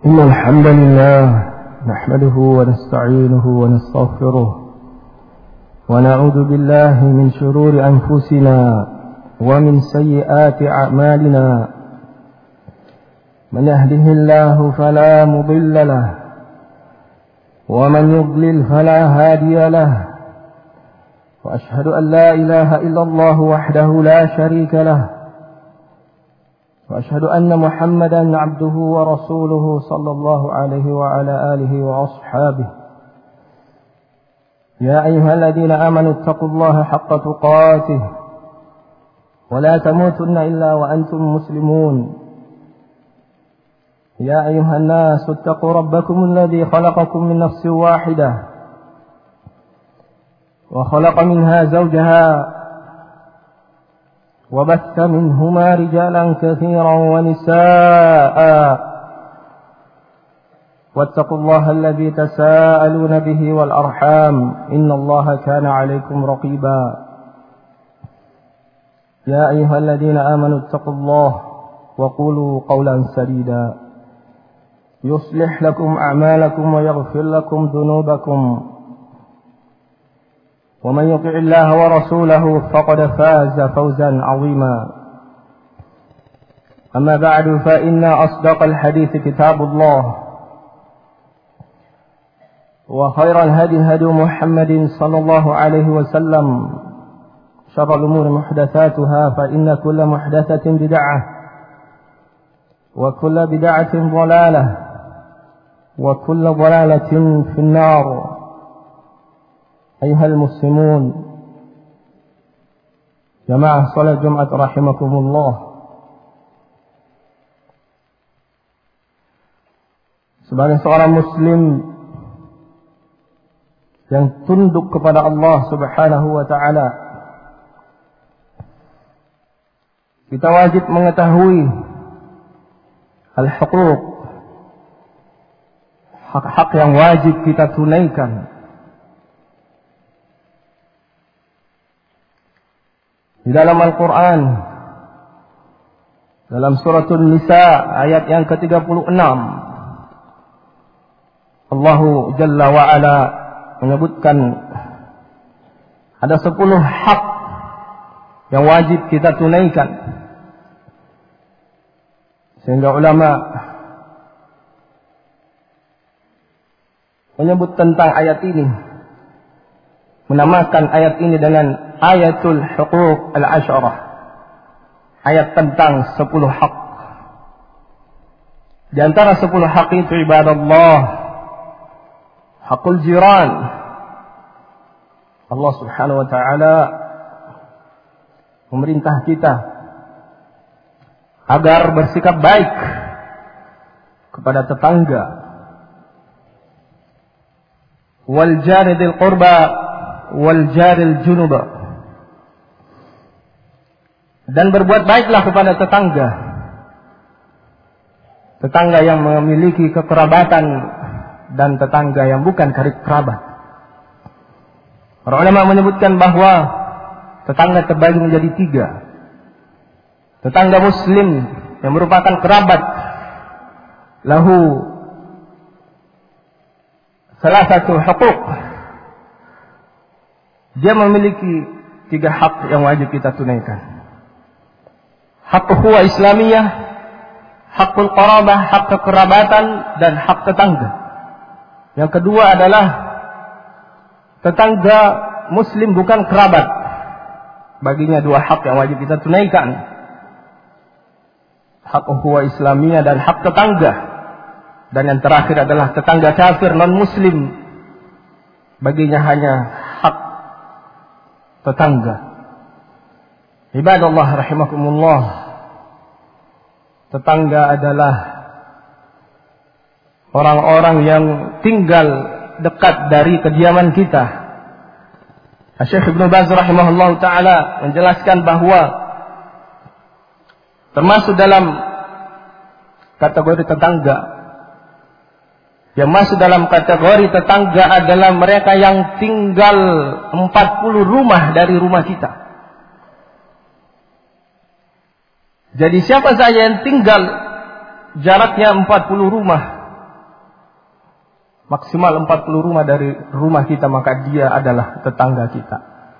إن الحمد لله نحمده ونستعينه ونستغفره ونعوذ بالله من شرور أنفسنا ومن سيئات أعمالنا. من يهده الله فلا مضل له ومن يضلل فلا هادي له، وأشهد أن لا إله إلا الله وحده لا شريك له، وأشهد أن محمدا عبده ورسوله صلى الله عليه وعلى آله وأصحابه. يا أيها الذين آمنوا اتقوا الله حق تقاته ولا تموتن إلا وأنتم مسلمون. يا أيها الناس اتقوا ربكم الذي خلقكم من نفس واحدة وخلق منها زوجها وبث منهما رجالا كثيرا ونساء، واتقوا الله الذي تساءلون به والأرحام إن الله كان عليكم رقيبا. يا أيها الذين آمنوا اتقوا الله وقولوا قولا سديدا يصلح لكم أعمالكم ويغفر لكم ذنوبكم، ومن يطع الله ورسوله فقد فاز فوزا عظيما. أما بعد، فإن أصدق الحديث كتاب الله، وخير الهدي هدي محمد صلى الله عليه وسلم، شر الأمور محدثاتها، فإن كل محدثة بدعة وكل بدعة ضلالة وكل ضلالة في النار. أيها المسلمون جماعة صلاة جمعة رحمكم الله. Sebagai seorang muslim yang tunduk kepada Allah Subhanahu wa taala, kita wajib mengetahui al-huquq, hak-hak yang wajib kita tunaikan. Di dalam Al-Quran, dalam suratul Nisa ayat yang ke-36, Allah Jalla wa'ala menyebutkan ada 10 hak yang wajib kita tunaikan. Sehingga ulama menyebut tentang ayat ini, menamakan ayat ini dengan ayatul huquq al-asharah, ayat tentang 10 hak. Di antara 10 hak itu ibadallah, hakul jiran. Allah Subhanahu wa taala memerintah kita agar bersikap baik kepada tetangga. Wal jari dzil qurba wal jaril junuba, dan berbuat baiklah kepada tetangga, tetangga yang memiliki kekerabatan dan tetangga yang bukan karib kerabat. Para ulama menyebutkan bahwa tetangga terbagi menjadi 3. Tetangga muslim yang merupakan kerabat, lahu salah satu huquq, dia memiliki 3 hak yang wajib kita tunaikan. Hak ukhuwah Islamiyah, hakul qarabah, hak kekerabatan, dan hak tetangga. Yang kedua adalah tetangga muslim bukan kerabat, baginya 2 hak yang wajib kita tunaikan. Hak ukhuwah Islamiyah dan hak tetangga. Dan yang terakhir adalah tetangga kafir non muslim, baginya hanya hak tetangga. Ibadallah rahimakumullah, tetangga adalah orang-orang yang tinggal dekat dari kediaman kita. Syekh Ibnu Baz rahimahullah taala menjelaskan bahwa termasuk dalam kategori tetangga, yang masuk dalam kategori tetangga adalah mereka yang tinggal 40 rumah dari rumah kita. Jadi siapa saja yang tinggal jaraknya 40 rumah maksimal 40 rumah dari rumah kita, maka dia adalah tetangga kita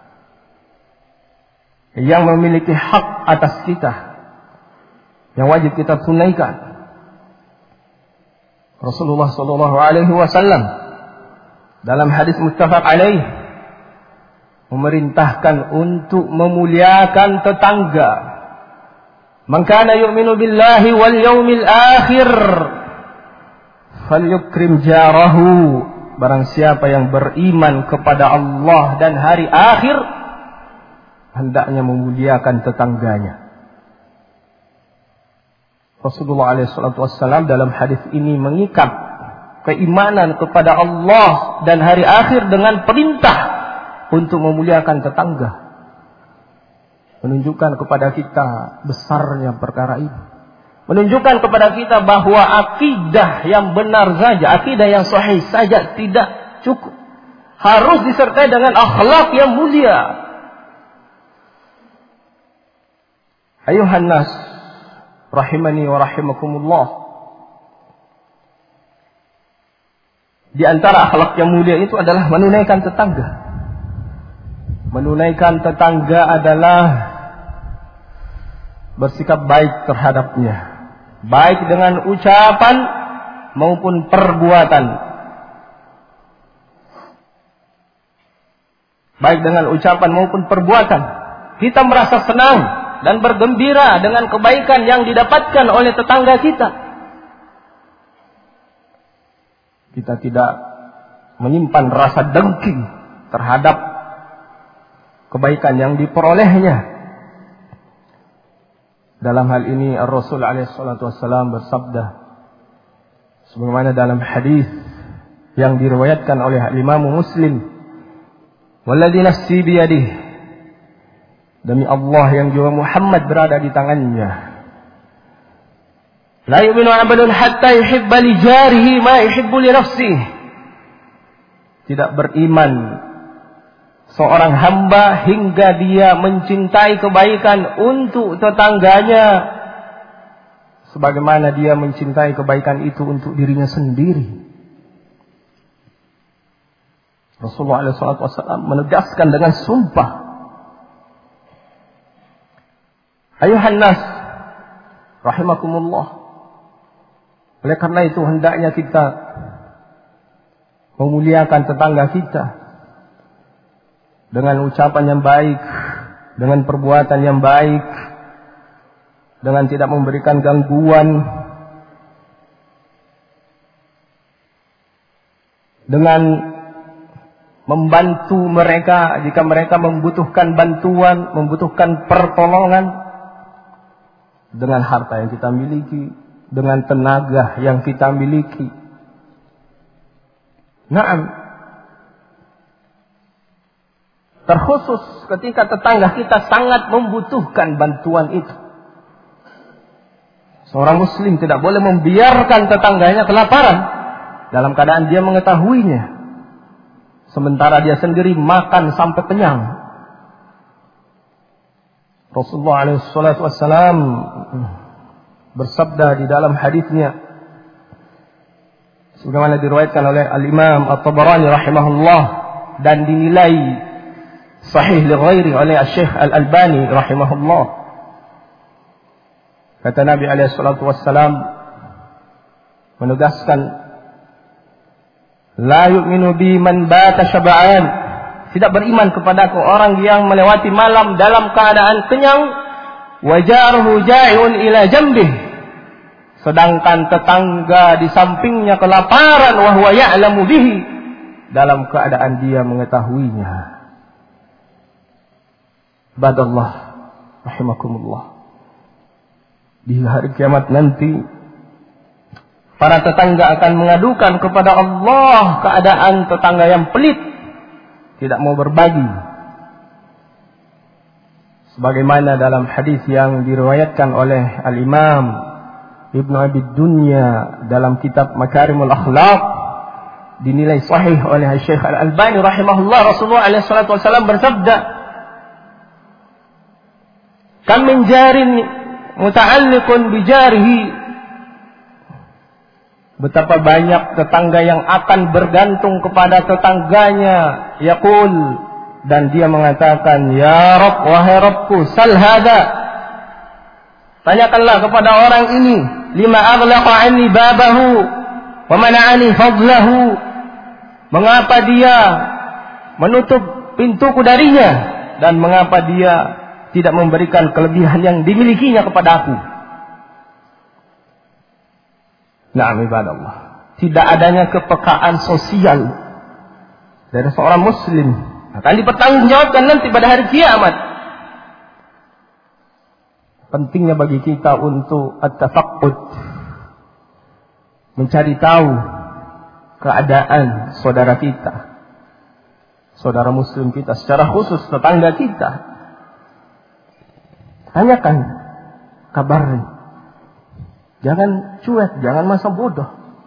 yang memiliki hak atas kita, yang wajib kita tunaikan. Rasulullah sallallahu alaihi wasallam dalam hadis muttafaq alaih memerintahkan untuk memuliakan tetangga. Man kana yu'minu billahi wal yaumil akhir falyukrim jarahu. Barang siapa yang beriman kepada Allah dan hari akhir, hendaknya memuliakan tetangganya. Rasulullah SAW dalam hadis ini mengikat keimanan kepada Allah dan hari akhir dengan perintah untuk memuliakan tetangga. Menunjukkan kepada kita besarnya perkara ini. Menunjukkan kepada kita bahwa akidah yang benar saja, akidah yang sahih saja tidak cukup. Harus disertai dengan akhlak yang mulia. Ayuhan nas, rahimani wa rahimakumullah. Di antara akhlak yang mulia itu adalah menunaikan tetangga. Menunaikan tetangga adalah bersikap baik terhadapnya, baik dengan ucapan maupun perbuatan. Baik dengan ucapan maupun perbuatan, kita merasa senang dan bergembira dengan kebaikan yang didapatkan oleh tetangga kita. Kita tidak menyimpan rasa dengki terhadap kebaikan yang diperolehnya. Dalam hal ini Rasul SAW bersabda, sebagaimana dalam hadis yang diriwayatkan oleh Imam Muslim, "Walladzi nafsi biyadihi," demi Allah yang jiwa Muhammad berada di tangannya, "La yu'minu 'abdun hatta yuhibba li jarihi ma yuhibbu li nafsihi." Tidak beriman seorang hamba hingga dia mencintai kebaikan untuk tetangganya sebagaimana dia mencintai kebaikan itu untuk dirinya sendiri. Rasulullah SAW menegaskan dengan sumpah. Ayuhan nas, rahimakumullah. Oleh karena itu hendaknya kita memuliakan tetangga kita dengan ucapan yang baik, dengan perbuatan yang baik, dengan tidak memberikan gangguan, dengan membantu mereka jika mereka membutuhkan bantuan, membutuhkan pertolongan, dengan harta yang kita miliki, dengan tenaga yang kita miliki. Naam. Terkhusus ketika tetangga kita sangat membutuhkan bantuan itu. Seorang muslim tidak boleh membiarkan tetangganya kelaparan dalam keadaan dia mengetahuinya, sementara dia sendiri makan sampai kenyang. Rasulullah SAW bersabda di dalam hadisnya, sebagaimana diriwayatkan oleh Al-Imam At-Tabarani rahimahullah dan dinilai sahih li ghairi oleh Syekh Al-Albani rahimahullah. Kata Nabi SAW menegaskan, la yu'minu bi man bata syab'an, tidak beriman kepadaku orang yang melewati malam dalam keadaan kenyang, wa jaruhu ja'iun ila jambih, sedangkan tetangga di sampingnya kelaparan, wa huwa ya'lamu bihi, dalam keadaan dia mengetahuinya. Badallah rahimakumullah. Di hari kiamat nanti para tetangga akan mengadukan kepada Allah keadaan tetangga yang pelit, tidak mau berbagi. Sebagaimana dalam hadis yang diriwayatkan oleh Al-Imam Ibnu Abi Dunya dalam kitab Makarimul Akhlaq, dinilai sahih oleh Syekh Al-Albani rahimahullah. Rasulullah SAW bersabda, "Kam min jarin muta'alliqun bi jarihi Betapa banyak tetangga yang akan bergantung kepada tetangganya. Yaqul, dan dia mengatakan, ya Rabb, wahai Rabbku, sal hada, tanyakanlah kepada orang ini, lima aghlaqa anni babahu wa mana'ani fadlahu, mengapa dia menutup pintuku darinya, dan mengapa dia tidak memberikan kelebihan yang dimilikinya kepada aku. Na'am ibadallah, tidak adanya kepekaan sosial dari seorang muslim akan dipertanggungjawabkan nanti pada hari kiamat. Pentingnya bagi kita untuk at-tafaqqud, mencari tahu keadaan saudara kita, saudara muslim kita, secara khusus tetangga kita. Tanyakan kabarnya. Jangan cuek, jangan masa bodoh.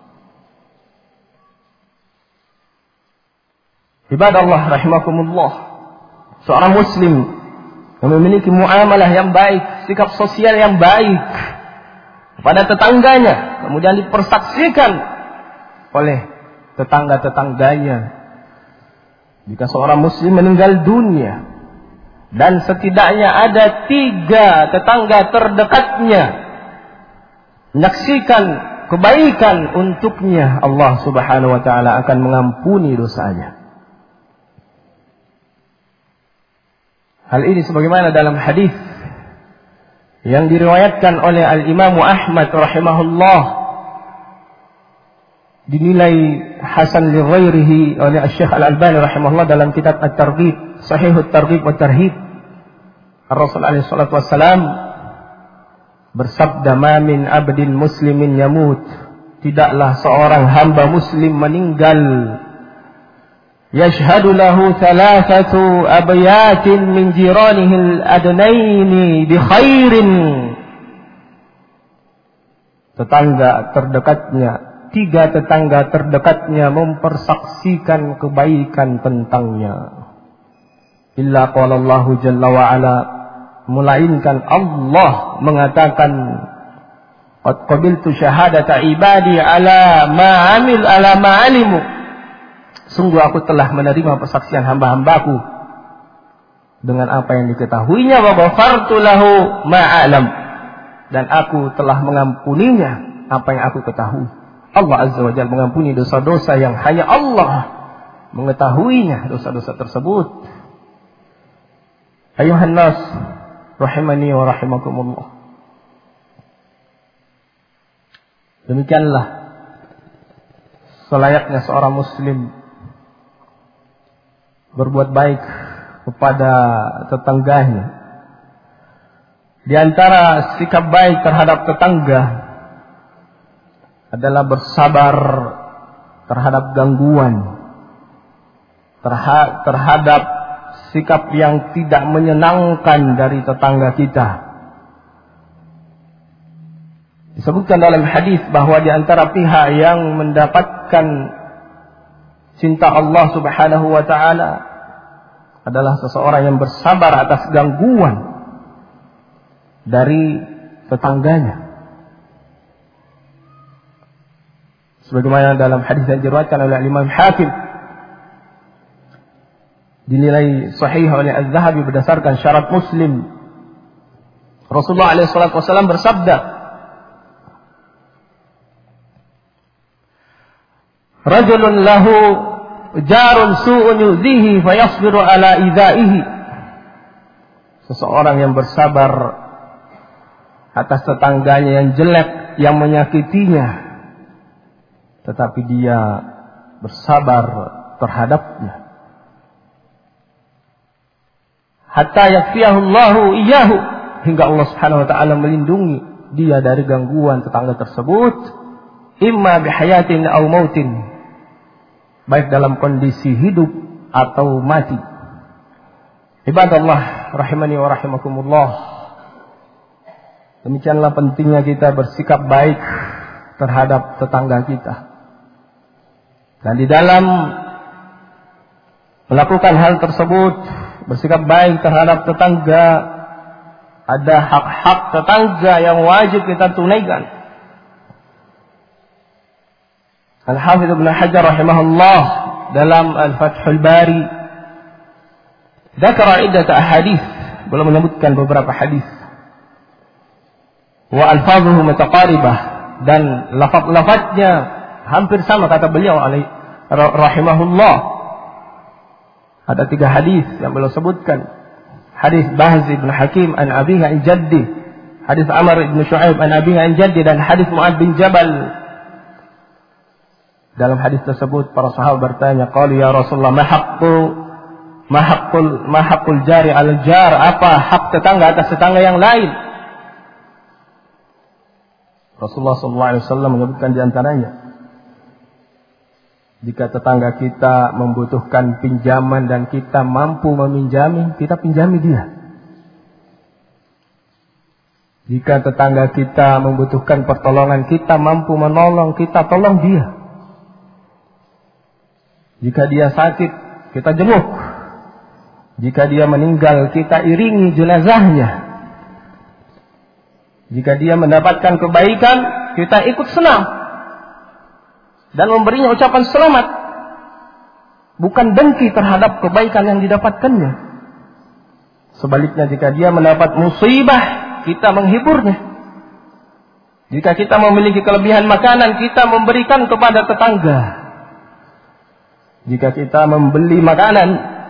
Ibadallah rahimakumullah, seorang muslim yang memiliki muamalah yang baik, sikap sosial yang baik kepada tetangganya, kemudian dipersaksikan oleh tetangga-tetangganya. Jika seorang muslim meninggal dunia dan setidaknya ada 3 tetangga terdekatnya menyaksikan kebaikan untuknya, Allah Subhanahu wa taala akan mengampuni dosanya. Hal ini sebagaimana dalam hadis yang diriwayatkan oleh Al-Imam Ahmad rahimahullah, dinilai hasan li ghairihi oleh Syekh Al-Albani rahimahullah dalam kitab At-Targhib, Sahih At-Targhib wa Tarhib. Rasul alaihi salatu wassalam bersabda, "Ma min abdin muslimin yamut." Tidaklah seorang hamba muslim meninggal, yashhadu lahu 3 abyatin min jiranihi al-adnaini bi khairin. Tetangga terdekatnya, 3 tetangga terdekatnya mempersaksikan kebaikan tentangnya. Illa qala Allahu jalla wa ala, melainkan Allah mengatakan, qad qabiltu syahadata ibadi ala ma alimu. Sungguh aku telah menerima persaksian hamba-hambaku dengan apa yang diketahuinya, wa ghafartu lahu ma alam, dan aku telah mengampuninya apa yang aku ketahui. Allah Azza wa Jalla mengampuni dosa-dosa yang hanya Allah mengetahuinya dosa-dosa tersebut. Ayuhan nas rahimani wa rahimakumullah. Demikianlah selayaknya seorang muslim berbuat baik kepada tetangganya. Di antara sikap baik terhadap tetangga adalah bersabar terhadap gangguan, terhadap sikap yang tidak menyenangkan dari tetangga kita. Disebutkan dalam hadis bahwa di antara pihak yang mendapatkan cinta Allah Subhanahu wa taala adalah seseorang yang bersabar atas gangguan dari tetangganya. Sebagaimana dalam hadis yang diriwayatkan oleh Imam Hakim, dinilai sahih oleh Az-Zahabi berdasarkan syarat Muslim. Rasulullah SAW bersabda, "Rajulun lahu jarun su'un yuzihi fayasbiru ala idaihi." Seseorang yang bersabar atas tetangganya yang jelek, yang menyakitinya, tetapi dia bersabar terhadapnya. Hatta yakfiyahullahu iyyahu, hingga Allah Subhanahu wa taala melindungi dia dari gangguan tetangga tersebut, imma bihayatin aw mautin, baik dalam kondisi hidup atau mati. Ibadallah rahimani wa rahimakumullah. Demikianlah pentingnya kita bersikap baik terhadap tetangga kita. Dan di dalam melakukan hal tersebut, bersikap baik terhadap tetangga, ada hak-hak tetangga yang wajib kita tunaikan. Al-Hafidz Ibnu Hajar rahimahullah dalam Al-Fathul Bari dzakara iddat ahadits, belum menyebutkan beberapa hadis. Wa alfazuhu mutaqaribah, dan lafaz-lafaznya hampir sama kata beliau alaihi rahimahullah. Ada 3 hadis yang beliau sebutkan. Hadis Bahz bin Hakim an abihi an jaddi, hadis Amr bin Shu'aib an abihi an jaddi, dan hadis Mu'adz bin Jabal. Dalam hadis tersebut para sahabat bertanya, qalu ya Rasulullah, ma haqqul jari al jar, apa hak tetangga atas tetangga yang lain? Rasulullah SAW menyebutkan di antaranya, jika tetangga kita membutuhkan pinjaman dan kita mampu meminjami, kita pinjami dia. Jika tetangga kita membutuhkan pertolongan, kita mampu menolong, kita tolong dia. Jika dia sakit, kita jenguk. Jika dia meninggal, kita iringi jenazahnya. Jika dia mendapatkan kebaikan, kita ikut senang dan memberinya ucapan selamat, bukan dengki terhadap kebaikan yang didapatkannya. Sebaliknya, jika dia mendapat musibah, kita menghiburnya. Jika kita memiliki kelebihan makanan, kita memberikan kepada tetangga. Jika kita membeli makanan,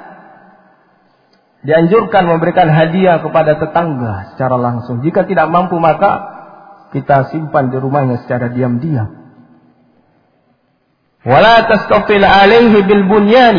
dianjurkan memberikan hadiah kepada tetangga secara langsung. Jika tidak mampu, maka kita simpan di rumahnya secara diam-diam. Wala tastafil alaihi bil bunyani,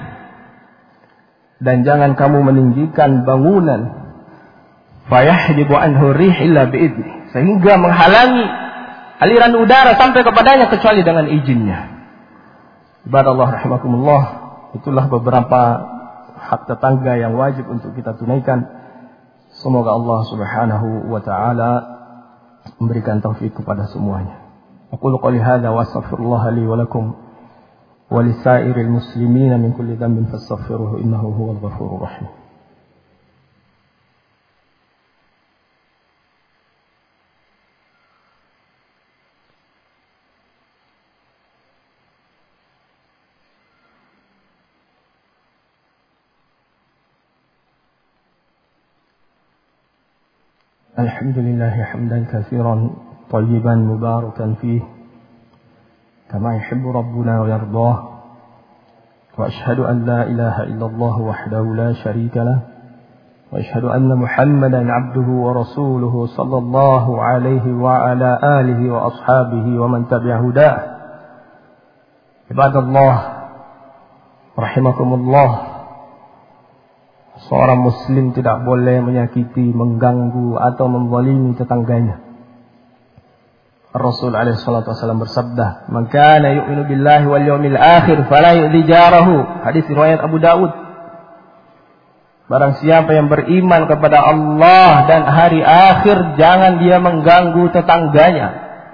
dan jangan kamu meninggikan bangunan, fayahjibu anhu rih illa biidni, sehingga menghalangi aliran udara sampai kepadanya kecuali dengan izinnya. Ibadallah rahimakumullah, itulah beberapa hak tetangga yang wajib untuk kita tunaikan. Semoga Allah Subhanahu wa taala memberikan taufik kepada semuanya. Aqulu qouli hadza wa astaghfirullah li wa lakum wa lisairil muslimin min kulli dhanbin fastaghfiruhu innahu huwal ghafurur rahim. Alhamdulillah hamdan katsiran طيبا مباركا فيه كما يحب ربنا ويرضاه وأشهد أن لا إله إلا الله وحده لا شريك له وأشهد أن محمدا عبده ورسوله صلى الله عليه وعلى آله وأصحابه ومن تبع هداه. عباد الله رحمكم الله, seorang muslim tidak boleh menyakiti, mengganggu atau menzalimi tetangganya. Rasul alaihi salatu wasallam bersabda, "Man kana yu'minu billahi wal yawmil akhir fala yu'dhi jarahu." Hadis riwayat Abu Daud. Barang siapa yang beriman kepada Allah dan hari akhir, jangan dia mengganggu tetangganya.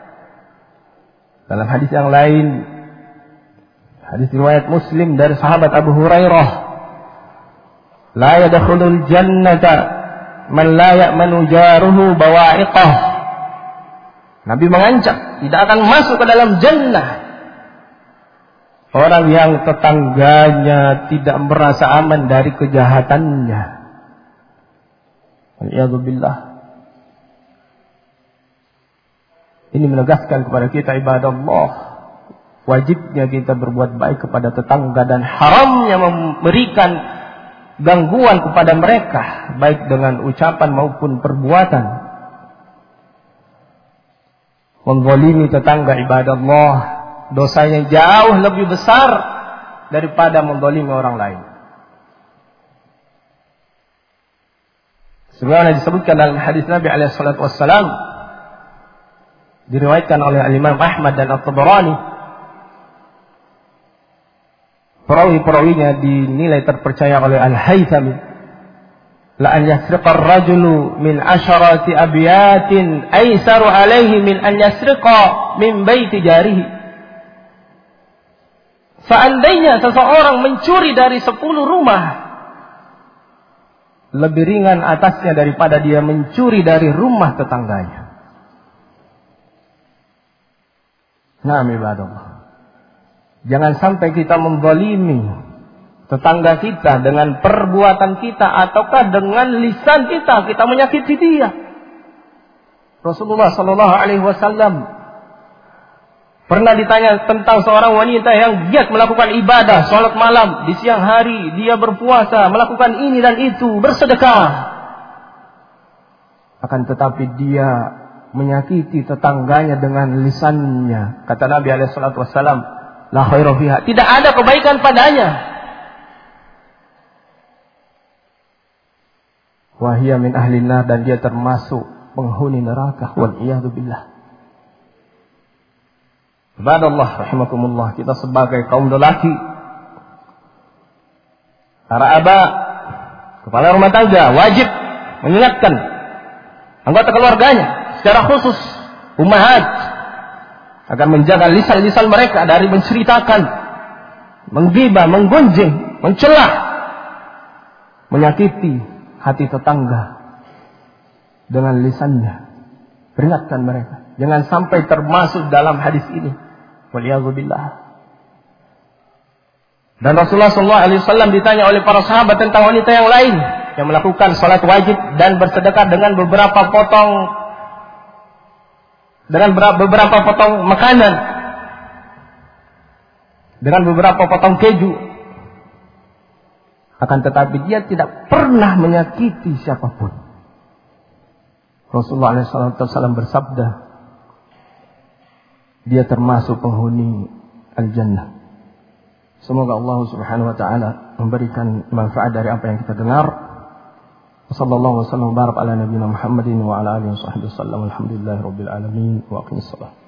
Dalam hadis yang lain, hadis riwayat Muslim dari sahabat Abu Hurairah, "La yadkhulul jannata man la ya'manu jaruhu bawa'iqah." Nabi mengancam, tidak akan masuk ke dalam jannah orang yang tetangganya tidak merasa aman dari kejahatannya. Waliyadzubillah. Ini menegaskan kepada kita, ibadah Allah, wajibnya kita berbuat baik kepada tetangga dan haramnya memberikan gangguan kepada mereka, baik dengan ucapan maupun perbuatan. Menzalimi tetangga, ibadah Allah, dosanya jauh lebih besar daripada menzalimi orang lain. Sebagaimana disebutkan dalam hadis Nabi alaihi salatu wassalam, diriwayatkan oleh Imam Ahmad dan At-Tabarani. Perawi-perawinya dinilai terpercaya oleh Al-Haythami. La an yasriqa ar-rajulu min 'asharati abyatin aisaru alaihi min an yasriqa min baiti jarihi. Seandainya seseorang mencuri dari 10 rumah, lebih ringan atasnya daripada dia mencuri dari rumah tetangganya. Nah, ibadallah. Jangan sampai kita menzalimi tetangga kita dengan perbuatan kita ataukah dengan lisan kita menyakiti dia. Rasulullah sallallahu alaihi wasallam pernah ditanya tentang seorang wanita yang giat melakukan ibadah, salat malam, di siang hari dia berpuasa, melakukan ini dan itu, bersedekah. Akan tetapi dia menyakiti tetangganya dengan lisannya. Kata Nabi alaihi salatu wasallam, la khaira fiha, tidak ada kebaikan padanya. Wa hiya min ahli nar, dan dia termasuk penghuni neraka, wal iyadu billah. Ibadallah rahimakumullah, kita sebagai kaum lelaki, para aba, kepala rumah tangga, wajib mengingatkan anggota keluarganya, secara khusus ummahat, agar menjaga lisan-lisan mereka dari menceritakan, menggibah, menggunjing, mencelah, menyakiti hati tetangga dengan lisannya. Peringatkan mereka, jangan sampai termasuk dalam hadis ini. Waliyadzubillah. Dan Rasulullah SAW ditanya oleh para sahabat tentang wanita yang lain yang melakukan salat wajib dan bersedekah dengan beberapa potong makanan, dengan beberapa potong keju. Akan tetapi dia tidak pernah menyakiti siapapun. Rasulullah SAW bersabda, dia termasuk penghuni al-jannah. Semoga Allah Subhanahu wa taala memberikan manfaat dari apa yang kita dengar. Wassallallahu wasallam barak ala nabiyina Muhammadin wa ala alihi wasallam. Alhamdulillahirabbil alamin wa aqimissalah.